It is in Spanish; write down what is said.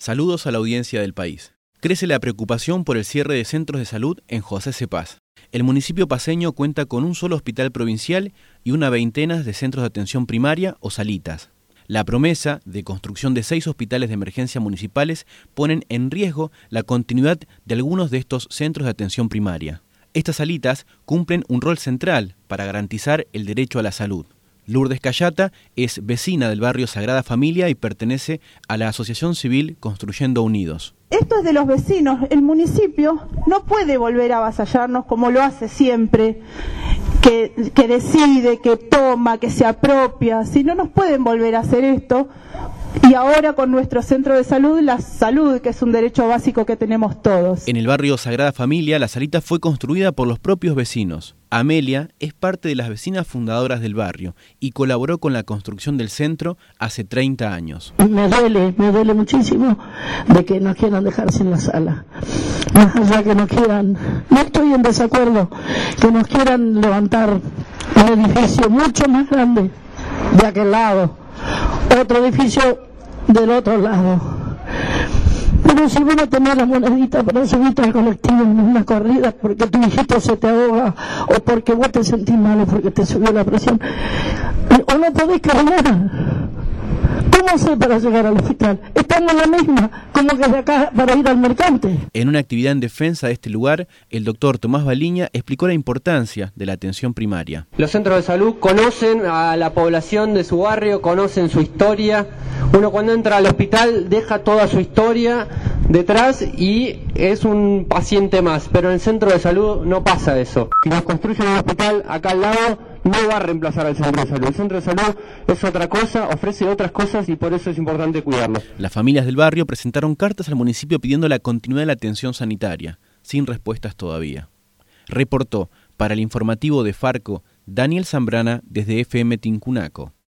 Saludos a la audiencia del país. Crece la preocupación por el cierre de centros de salud en José C. Paz. El municipio paceño cuenta con un solo hospital provincial y una veintena de centros de atención primaria o salitas. La promesa de construcción de 6 hospitales de emergencia municipales ponen en riesgo la continuidad de algunos de estos centros de atención primaria. Estas salitas cumplen un rol central para garantizar el derecho a la salud. Lourdes Cayata es vecina del barrio Sagrada Familia y pertenece a la Asociación Civil Construyendo Unidos. Esto es de los vecinos. El municipio no puede volver a avasallarnos como lo hace siempre, que decide, que toma, que se apropia. Si no nos pueden volver a hacer esto. Y ahora con nuestro centro de salud, la salud, que es un derecho básico que tenemos todos. En el barrio Sagrada Familia, la salita fue construida por los propios vecinos. Amelia es parte de las vecinas fundadoras del barrio y colaboró con la construcción del centro hace 30 años. Me duele muchísimo de que nos quieran dejar sin la sala. Más allá que nos quieran, no estoy en desacuerdo, que nos quieran levantar un edificio mucho más grande de aquel lado, otro edificio del otro lado. Pero si vos no tenés la monedita para subirte al colectivo en una corrida porque tu hijito se te ahoga o porque vos te sentís mal o porque te subió la presión, o no podés caminar, ¿cómo hacer para llegar al hospital? Estamos en la misma, como que de acá para ir al mercante. En una actividad en defensa de este lugar, el doctor Tomás Baliña explicó la importancia de la atención primaria. Los centros de salud conocen a la población de su barrio, conocen su historia. Uno cuando entra al hospital deja toda su historia detrás y es un paciente más, pero en el centro de salud no pasa eso. Si nos construyen un hospital acá al lado, no va a reemplazar al centro de salud. El centro de salud es otra cosa, ofrece otras cosas y por eso es importante cuidarlo. Las familias del barrio presentaron cartas al municipio pidiendo la continuidad de la atención sanitaria, sin respuestas todavía. Reportó para el informativo de Farco Daniel Zambrana desde FM Tincunaco.